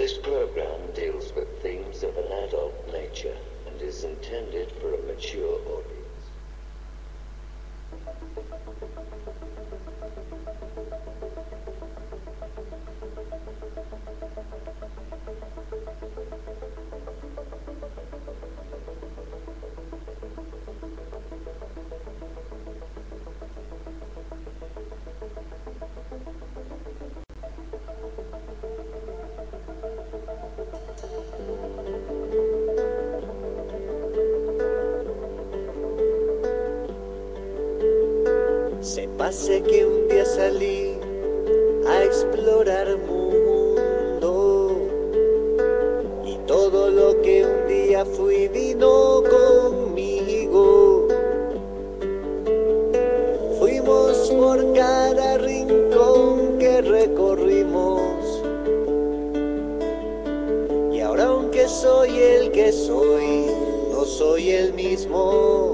This program deals with themes of an adult nature and is intended for a mature audience. Sepase que un día salí a explorar mundo y todo lo que un día fui vino conmigo. Fuimos por cada rincón que recorrimos y ahora aunque soy el que soy, no soy el mismo.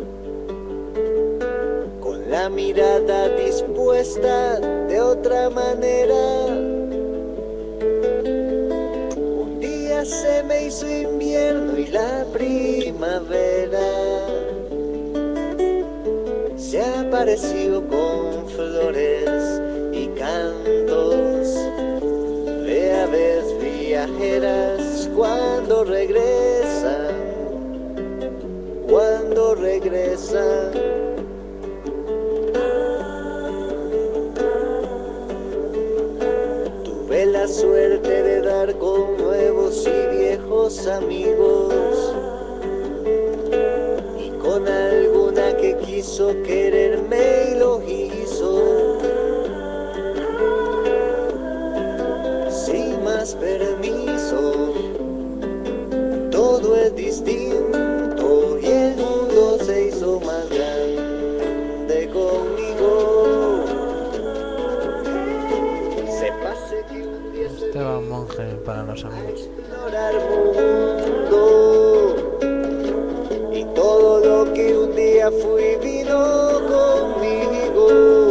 La mirada dispuesta de otra manera. Un día se me hizo invierno y la primavera se apareció con flores y cantos de aves viajeras cuando regresan, cuando regresan. La suerte de dar con nuevos y viejos amigos y con alguna que quiso quererme y lo hizo sin más permiso. Todo es distinto y el mundo se hizo más grande conmigo. Se pase que Esteban Monge para los amigos. Explorar mundo y todo lo que un día fui vino conmigo.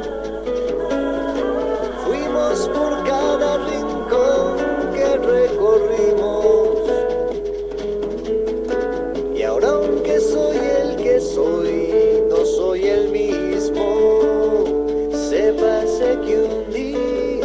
Fuimos por cada rincón que recorrimos y ahora aunque soy el que soy, no soy el mismo. Sépase que un día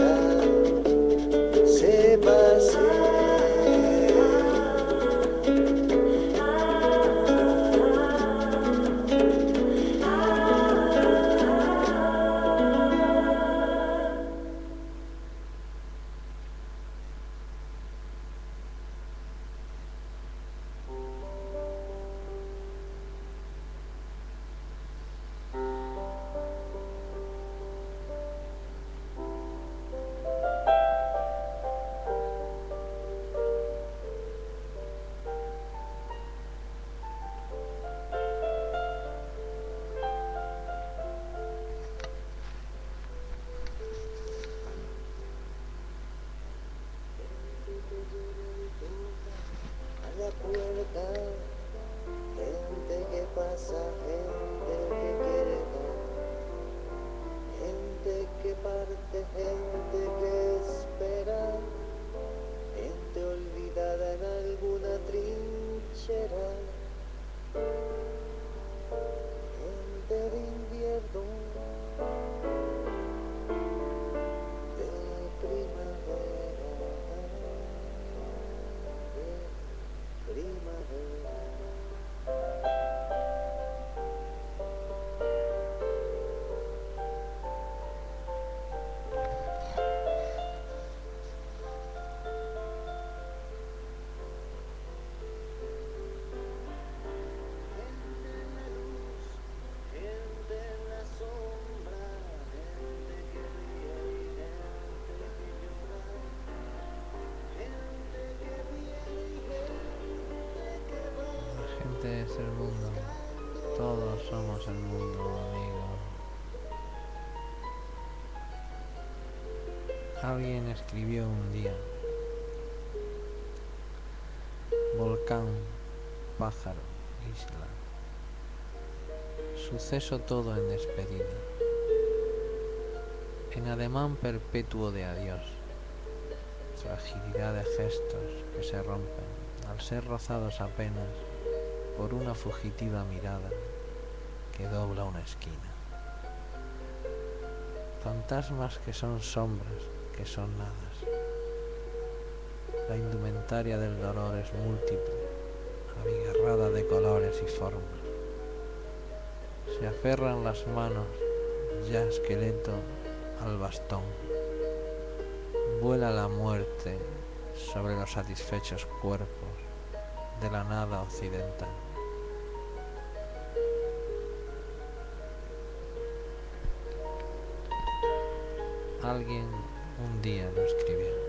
gente que pasa, gente que quiere dar, gente que parte, gente que espera, gente olvidada en alguna trinchera, gente de invierno, de primavera, de primavera. Es el mundo, todos somos el mundo, amigo. Alguien escribió un día: volcán, pájaro, isla, suceso todo en despedida, en ademán perpetuo de adiós, fragilidad de gestos que se rompen al ser rozados apenas por una fugitiva mirada que dobla una esquina. Fantasmas que son sombras, que son nadas. La indumentaria del dolor es múltiple, abigarrada de colores y formas. Se aferran las manos, ya esqueleto, al bastón. Vuela la muerte sobre los satisfechos cuerpos de la nada occidental. Alguien un día lo escribió.